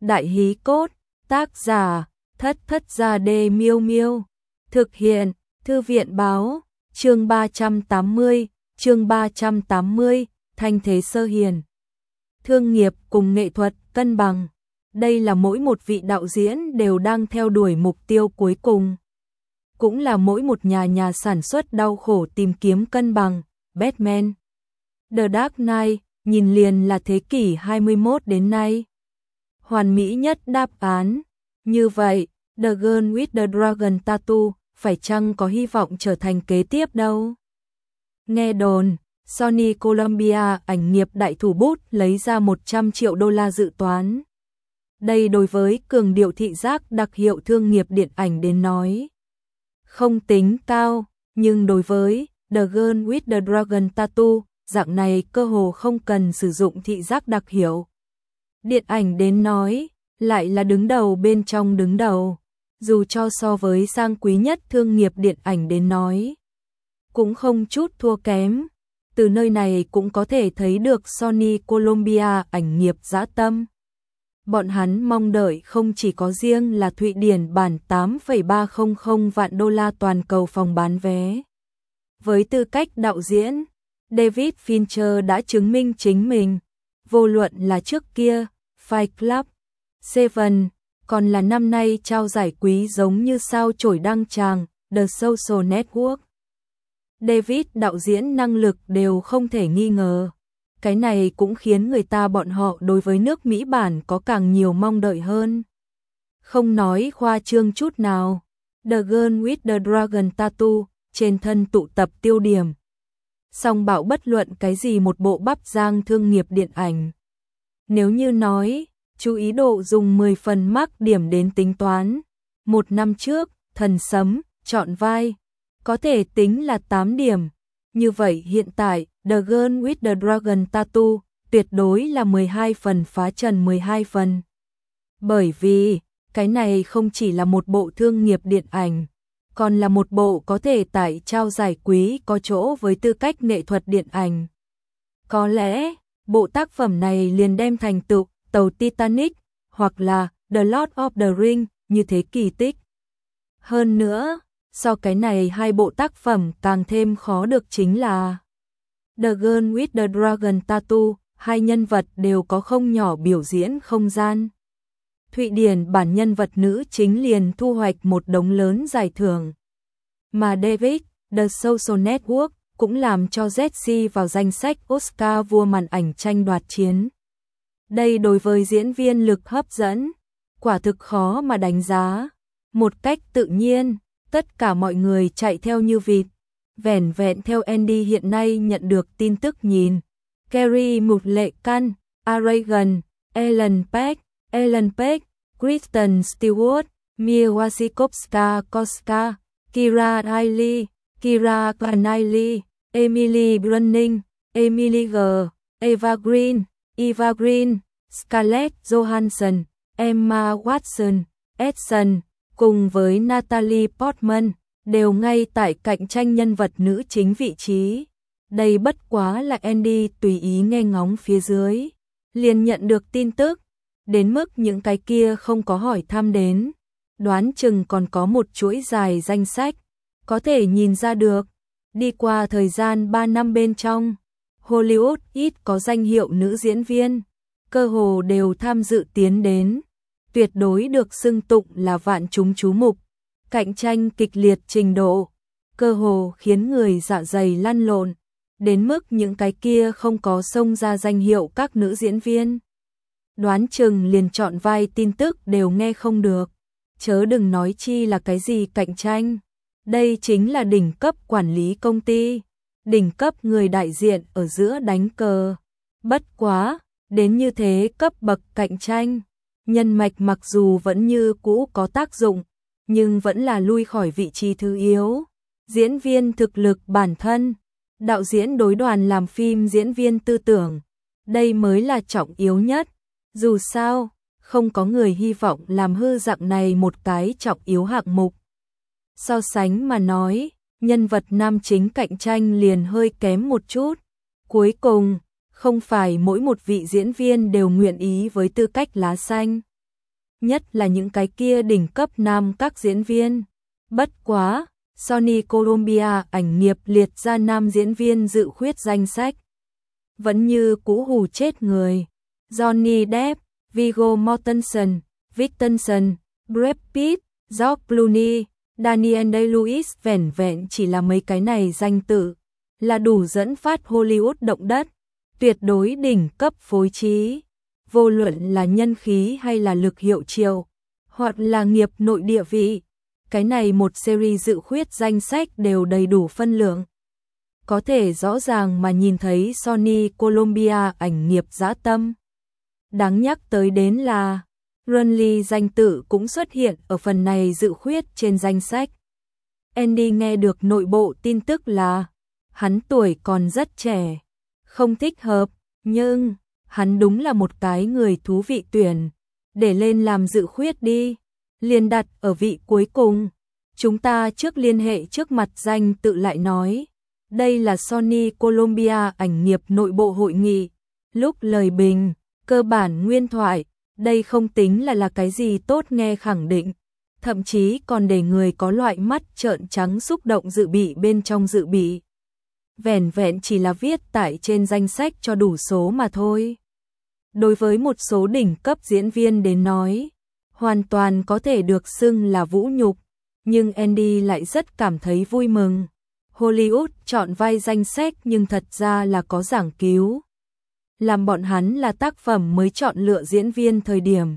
Đại hí cốt, tác giả, Thất Thất Gia Đê Miêu Miêu. Thực hiện, Thư viện báo, chương 380, Thanh thế sơ hiền. Thương nghiệp cùng nghệ thuật cân bằng. Đây là mỗi một vị đạo diễn đều đang theo đuổi mục tiêu cuối cùng. Cũng là mỗi một nhà sản xuất đau khổ tìm kiếm cân bằng. Batman, The Dark Knight, nhìn liền là thế kỷ 21 đến nay hoàn mỹ nhất đáp án. Như vậy, The Girl with the Dragon Tattoo phải chăng có hy vọng trở thành kế tiếp đâu? Nghe đồn, Sony Columbia ảnh nghiệp đại thủ bút lấy ra 100 triệu đô la dự toán. Đây đối với cường điệu thị giác đặc hiệu thương nghiệp điện ảnh đến nói không tính cao, nhưng đối với The Girl with the Dragon Tattoo, dạng này cơ hồ không cần sử dụng thị giác đặc hiệu điện ảnh đến nói, lại là đứng đầu bên trong đứng đầu, dù cho so với sang quý nhất thương nghiệp điện ảnh đến nói, cũng không chút thua kém. Từ nơi này cũng có thể thấy được Sony Columbia ảnh nghiệp dã tâm. Bọn hắn mong đợi không chỉ có riêng là Thụy Điển bản 8,300 vạn đô la toàn cầu phòng bán vé. Với tư cách đạo diễn, David Fincher đã chứng minh chính mình, vô luận là trước kia, Fight Club, Seven, còn là năm nay trao giải quý giống như sao chổi đăng tràng, The Social Network. David đạo diễn năng lực đều không thể nghi ngờ. Cái này cũng khiến người ta bọn họ đối với nước Mỹ bản có càng nhiều mong đợi hơn. Không nói khoa trương chút nào, The Girl with the Dragon Tattoo, trên thân tụ tập tiêu điểm. Song bảo bất luận cái gì một bộ bắp giang thương nghiệp điện ảnh. Nếu như nói, chú ý độ dùng 10 phần mắc điểm đến tính toán. Một năm trước, Thần Sấm, chọn vai, có thể tính là 8 điểm. Như vậy hiện tại, The Girl with the Dragon Tattoo, tuyệt đối là 12 phần phá trần 12 phần. Bởi vì, cái này không chỉ là một bộ thương nghiệp điện ảnh, còn là một bộ có thể tại trao giải quý có chỗ với tư cách nghệ thuật điện ảnh. Có lẽ, bộ tác phẩm này liền đem thành tựu tàu Titanic, hoặc là The Lord of the Rings, như thế kỳ tích. Hơn nữa, so cái này hai bộ tác phẩm càng thêm khó được chính là The Girl with the Dragon Tattoo, hai nhân vật đều có không nhỏ biểu diễn không gian. Thụy Điển bản nhân vật nữ chính liền thu hoạch một đống lớn giải thưởng. Mà David, The Social Network, cũng làm cho Jessie vào danh sách Oscar vua màn ảnh tranh đoạt chiến. Đây đối với diễn viên lực hấp dẫn, quả thực khó mà đánh giá. Một cách tự nhiên, tất cả mọi người chạy theo như vịt. Vẻn vẹn theo Andy hiện nay nhận được tin tức nhìn. Carey Mulligan, Aragon, Ellen Page, Kristen Stewart, Mia Wasikowska, Keira Knightley, Emily Brunning, Emily G, Eva Green, Scarlett Johansson, Emma Watson, Edson, cùng với Natalie Portman, đều ngay tại cạnh tranh nhân vật nữ chính vị trí. Đây bất quá là Andy tùy ý nghe ngóng phía dưới, liền nhận được tin tức, đến mức những cái kia không có hỏi thăm đến, đoán chừng còn có một chuỗi dài danh sách, có thể nhìn ra được, đi qua thời gian 3 năm bên trong, Hollywood ít có danh hiệu nữ diễn viên, cơ hồ đều tham dự tiến đến, tuyệt đối được xưng tụng là vạn chúng chú mục, cạnh tranh kịch liệt trình độ, cơ hồ khiến người dạ dày lăn lộn, đến mức những cái kia không có xông ra danh hiệu các nữ diễn viên. Đoán chừng liền chọn vai tin tức đều nghe không được, chớ đừng nói chi là cái gì cạnh tranh. Đây chính là đỉnh cấp quản lý công ty, đỉnh cấp người đại diện ở giữa đánh cờ. Bất quá, đến như thế cấp bậc cạnh tranh, nhân mạch mặc dù vẫn như cũ có tác dụng, nhưng vẫn là lui khỏi vị trí thứ yếu. Diễn viên thực lực bản thân, đạo diễn đối đoàn làm phim diễn viên tư tưởng, đây mới là trọng yếu nhất. Dù sao, không có người hy vọng làm hư dạng này một cái trọng yếu hạng mục. So sánh mà nói, nhân vật nam chính cạnh tranh liền hơi kém một chút. Cuối cùng, không phải mỗi một vị diễn viên đều nguyện ý với tư cách lá xanh. nhất là những cái kia đỉnh cấp nam các diễn viên. Bất quá, Sony Columbia ảnh nghiệp liệt ra nam diễn viên dự khuyết danh sách. Vẫn như cũ hù chết người. Johnny Depp, Viggo Mortensen, Victorson, Brad Pitt, George Clooney, Daniel Day-Lewis vẻn vẹn chỉ là mấy cái này danh tự, là đủ dẫn phát Hollywood động đất, tuyệt đối đỉnh cấp phối trí. Vô luận là nhân khí hay là lực hiệu triệu, hoặc là nghiệp nội địa vị, cái này một series dự khuyết danh sách đều đầy đủ phân lượng. Có thể rõ ràng mà nhìn thấy Sony Columbia ảnh nghiệp dã tâm. Đáng nhắc tới đến là Ron Lee danh tự cũng xuất hiện ở phần này dự khuyết trên danh sách. Andy nghe được nội bộ tin tức là hắn tuổi còn rất trẻ, không thích hợp, nhưng hắn đúng là một cái người thú vị tuyển, để lên làm dự khuyết đi, liền đặt ở vị cuối cùng. Chúng ta trước liên hệ trước mặt danh tự lại nói. Đây là Sony Columbia ảnh nghiệp nội bộ hội nghị. Lúc lời bình, cơ bản nguyên thoại, đây không tính là cái gì tốt nghe khẳng định, thậm chí còn để người có loại mắt trợn trắng xúc động dự bị bên trong dự bị. Vẻn vẹn chỉ là viết tại trên danh sách cho đủ số mà thôi. Đối với một số đỉnh cấp diễn viên đến nói, hoàn toàn có thể được xưng là vũ nhục, nhưng Andy lại rất cảm thấy vui mừng. Hollywood chọn vai danh sách nhưng thật ra là có giảng cứu. Làm bọn hắn là tác phẩm mới chọn lựa diễn viên thời điểm.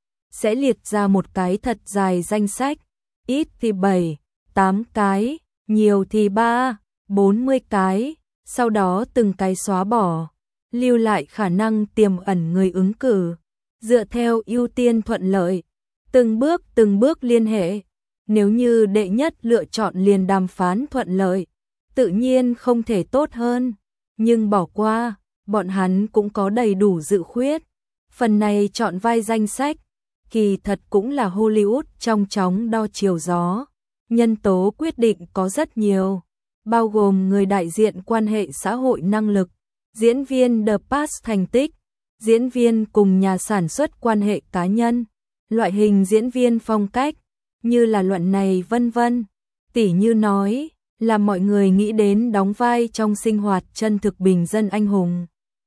Sẽ liệt ra một cái thật dài danh sách, ít thì 7, 8 cái, nhiều thì 3, 40 cái, sau đó từng cái xóa bỏ, lưu lại khả năng tiềm ẩn người ứng cử, dựa theo ưu tiên thuận lợi, từng bước liên hệ. Nếu như đệ nhất lựa chọn liền đàm phán thuận lợi, tự nhiên không thể tốt hơn, nhưng bỏ qua, bọn hắn cũng có đầy đủ dự khuyết. Phần này chọn vai danh sách, kỳ thật cũng là Hollywood trong chóng đo chiều gió. Nhân tố quyết định có rất nhiều, bao gồm người đại diện quan hệ xã hội năng lực, diễn viên The Pass thành tích, diễn viên cùng nhà sản xuất quan hệ cá nhân, loại hình diễn viên phong cách, như là luận này vân vân. Tỉ như nói, là mọi người nghĩ đến đóng vai trong sinh hoạt chân thực bình dân anh hùng.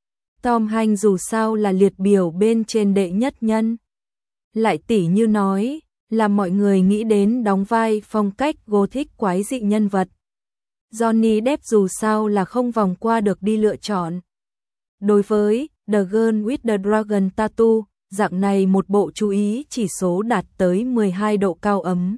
Tom Hanks dù sao là liệt biểu bên trên đệ nhất nhân. Lại tỉ như nói, là mọi người nghĩ đến đóng vai phong cách gothic quái dị nhân vật. Johnny Depp dù sao là không vòng qua được đi lựa chọn. Đối với The Girl with the Dragon Tattoo, dạng này một bộ chú ý chỉ số đạt tới 12 độ cao ấm.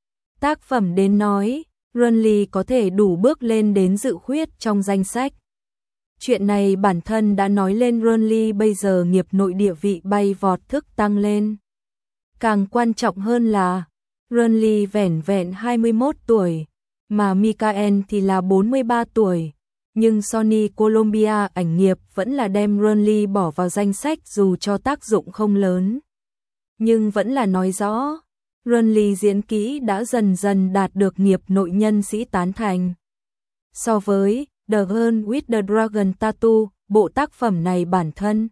Tác phẩm đến nói, Ron Lee có thể đủ bước lên đến dự khuyết trong danh sách. Chuyện này bản thân đã nói lên Ron Lee bây giờ nghiệp nội địa vị bay vọt thức tăng lên. Càng quan trọng hơn là, Ron Lee vẻn vẹn 21 tuổi, mà Michael thì là 43 tuổi. Nhưng Sony Columbia ảnh nghiệp vẫn là đem Ron Lee bỏ vào danh sách dù cho tác dụng không lớn. Nhưng vẫn là nói rõ, Ron Lee diễn kỹ đã dần dần đạt được nghiệp nội nhân sĩ tán thành. So với The Girl with the Dragon Tattoo, bộ tác phẩm này bản thân,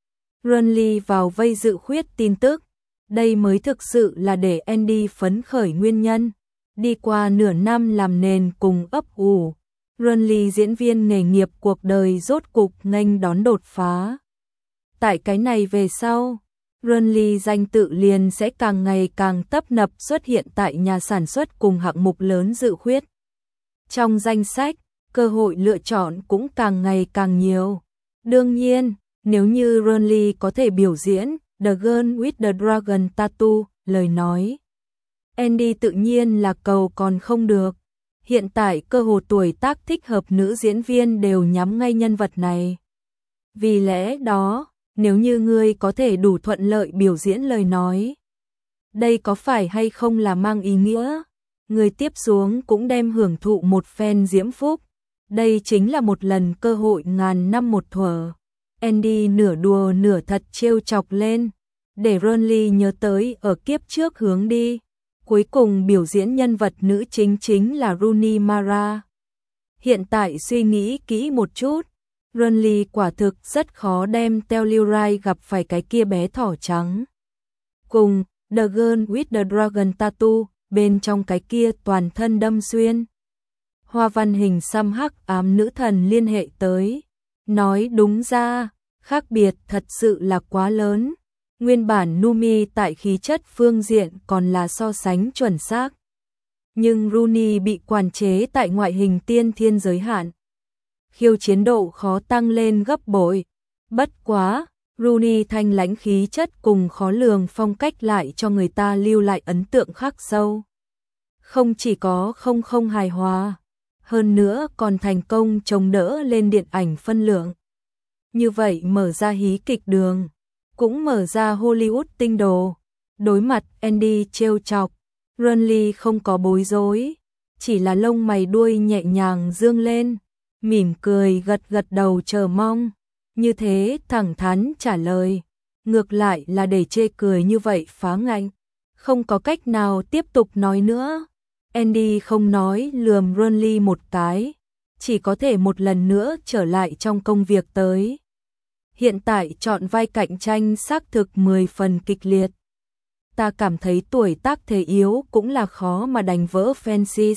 Ron Lee vào vây dự khuyết tin tức, đây mới thực sự là để Andy phấn khởi nguyên nhân. Đi qua nửa năm làm nền cùng ấp ủ, Ron Lee diễn viên nghề nghiệp cuộc đời rốt cục nghênh đón đột phá. Tại cái này về sau, Ron Lee danh tự liền sẽ càng ngày càng tấp nập xuất hiện tại nhà sản xuất cùng hạng mục lớn dự khuyết. Trong danh sách, cơ hội lựa chọn cũng càng ngày càng nhiều. Đương nhiên, nếu như Ron Lee có thể biểu diễn The Girl with the Dragon Tattoo, lời nói, Andy tự nhiên là cầu còn không được. Hiện tại cơ hồ tuổi tác thích hợp nữ diễn viên đều nhắm ngay nhân vật này. Vì lẽ đó, nếu như ngươi có thể đủ thuận lợi biểu diễn lời nói, đây có phải hay không là mang ý nghĩa, người tiếp xuống cũng đem hưởng thụ một phen diễm phúc. Đây chính là một lần cơ hội ngàn năm một thuở. Andy nửa đùa nửa thật trêu chọc lên, để Ron Lee nhớ tới ở kiếp trước hướng đi. Cuối cùng biểu diễn nhân vật nữ chính là Rooney Mara. Hiện tại suy nghĩ kỹ một chút, Ron Lee quả thực rất khó đem Telluride gặp phải cái kia bé thỏ trắng. Cùng The Girl with the Dragon Tattoo, bên trong cái kia toàn thân đâm xuyên. Hoa văn hình xăm hắc ám nữ thần liên hệ tới. Nói đúng ra, khác biệt thật sự là quá lớn. Nguyên bản Numi tại khí chất phương diện còn là so sánh chuẩn xác. Nhưng Rooney bị quản chế tại ngoại hình tiên thiên giới hạn. Khiêu chiến độ khó tăng lên gấp bội. Bất quá, Rooney thanh lãnh khí chất cùng khó lường phong cách lại cho người ta lưu lại ấn tượng khắc sâu. Không chỉ có không hài hòa, hơn nữa còn thành công chống đỡ lên điện ảnh phân lượng. Như vậy mở ra hí kịch đường, cũng mở ra Hollywood tinh đồ. Đối mặt Andy trêu chọc, Renly không có bối rối, chỉ là lông mày đuôi nhẹ nhàng dương lên, mỉm cười gật đầu chờ mong. Như thế thẳng thắn trả lời, ngược lại là để chê cười như vậy phá ngạnh, không có cách nào tiếp tục nói nữa. Andy không nói lườm Renly một cái, chỉ có thể một lần nữa trở lại trong công việc tới. Hiện tại chọn vai cạnh tranh xác thực 10 phần kịch liệt. Ta cảm thấy tuổi tác thể yếu cũng là khó mà đánh vỡ Francis.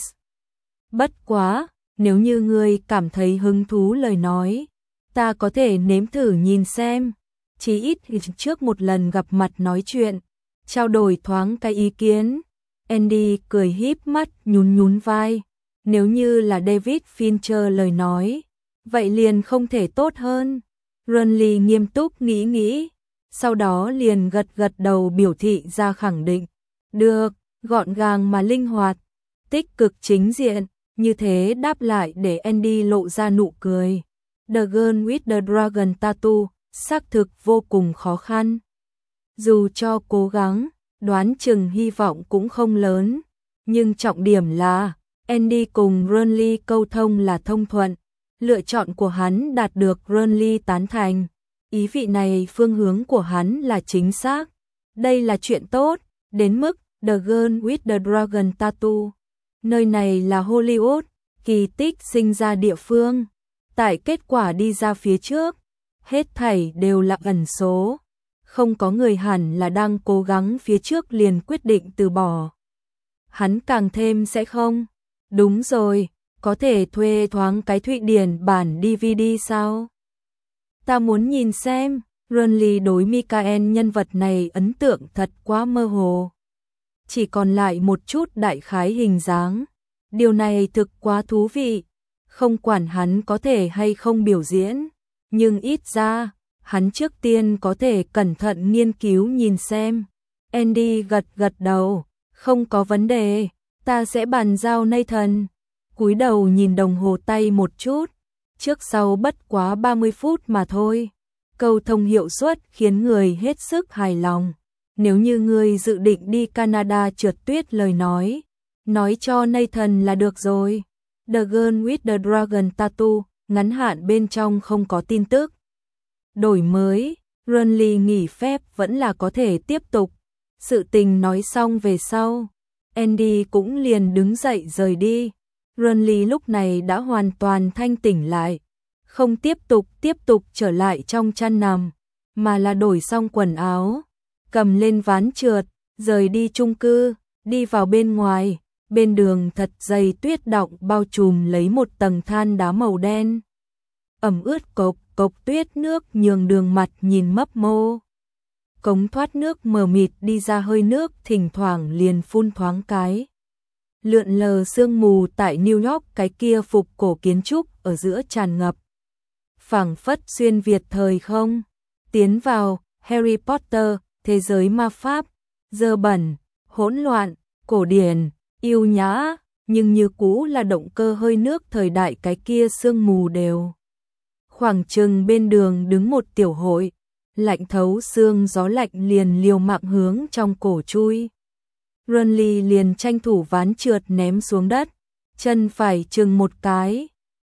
Bất quá, nếu như ngươi cảm thấy hứng thú lời nói, ta có thể nếm thử nhìn xem. Chỉ ít trước một lần gặp mặt nói chuyện, trao đổi thoáng cái ý kiến. Andy cười híp mắt nhún vai. Nếu như là David Fincher lời nói, vậy liền không thể tốt hơn. Renly nghiêm túc nghĩ, sau đó liền gật đầu biểu thị ra khẳng định. Được, gọn gàng mà linh hoạt, tích cực chính diện, như thế đáp lại để Andy lộ ra nụ cười. The Girl with the Dragon Tattoo, xác thực vô cùng khó khăn. Dù cho cố gắng, đoán chừng hy vọng cũng không lớn, nhưng trọng điểm là Andy cùng Renly câu thông là thông thuận, lựa chọn của hắn đạt được Renly tán thành, ý vị này phương hướng của hắn là chính xác. Đây là chuyện tốt, đến mức The Girl with the Dragon Tattoo. Nơi này là Hollywood, kỳ tích sinh ra địa phương, tại kết quả đi ra phía trước, hết thảy đều là ẩn số. Không có người hẳn là đang cố gắng phía trước liền quyết định từ bỏ. Hắn càng thêm sẽ không. Đúng rồi, có thể thuê thoáng cái Thụy Điển bản DVD sao? Ta muốn nhìn xem. Renly đối Michael nhân vật này ấn tượng thật quá mơ hồ. Chỉ còn lại một chút đại khái hình dáng. Điều này thực quá thú vị. Không quản hắn có thể hay không biểu diễn, nhưng ít ra hắn trước tiên có thể cẩn thận nghiên cứu nhìn xem. Andy gật đầu, không có vấn đề, ta sẽ bàn giao Nathan. Cúi đầu nhìn đồng hồ tay một chút, trước sau bất quá 30 phút mà thôi. Câu thông hiệu suất khiến người hết sức hài lòng. Nếu như ngươi dự định đi Canada trượt tuyết lời nói cho Nathan là được rồi. The Girl with the Dragon Tattoo, ngắn hạn bên trong không có tin tức. Đổi mới, Renly nghỉ phép vẫn là có thể tiếp tục. Sự tình nói xong về sau, Andy cũng liền đứng dậy rời đi. Renly lúc này đã hoàn toàn thanh tỉnh lại, không tiếp tục trở lại trong chăn nằm, mà là đổi xong quần áo, cầm lên ván trượt, rời đi chung cư, đi vào bên ngoài. Bên đường thật dày tuyết đọng bao trùm lấy một tầng than đá màu đen. Ẩm ướt cộc tuyết nước nhường đường mặt nhìn mấp mô. Cống thoát nước mờ mịt đi ra hơi nước thỉnh thoảng liền phun thoáng cái. Lượn lờ sương mù tại New York cái kia phục cổ kiến trúc ở giữa tràn ngập. Phảng phất xuyên Việt thời không. Tiến vào Harry Potter, thế giới ma pháp, dơ bẩn, hỗn loạn, cổ điển, yêu nhã, nhưng như cũ là động cơ hơi nước thời đại cái kia sương mù đều. Khoảng chừng bên đường đứng một tiểu hội, lạnh thấu xương gió lạnh liền liều mạng hướng trong cổ chui. Renly liền tranh thủ ván trượt ném xuống đất, chân phải chừng một cái,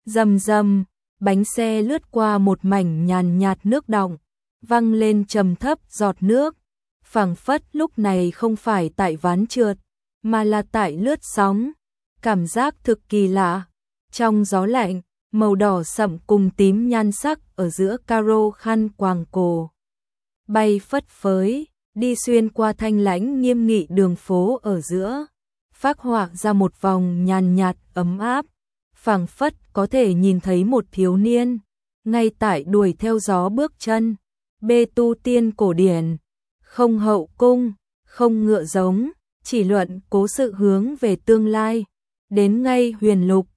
rầm, bánh xe lướt qua một mảnh nhàn nhạt nước đọng, văng lên trầm thấp giọt nước, phảng phất lúc này không phải tại ván trượt, mà là tại lướt sóng, cảm giác thực kỳ lạ. Trong gió lạnh, màu đỏ sậm cùng tím nhan sắc ở giữa caro khăn quàng cổ bay phất phới, đi xuyên qua thanh lãnh nghiêm nghị đường phố ở giữa, phác họa ra một vòng nhàn nhạt ấm áp, phảng phất có thể nhìn thấy một thiếu niên ngay tại đuổi theo gió bước chân. Bê tu tiên cổ điển, không hậu cung, không ngựa giống, chỉ luận cố sự hướng về tương lai. Đến ngay huyền lục,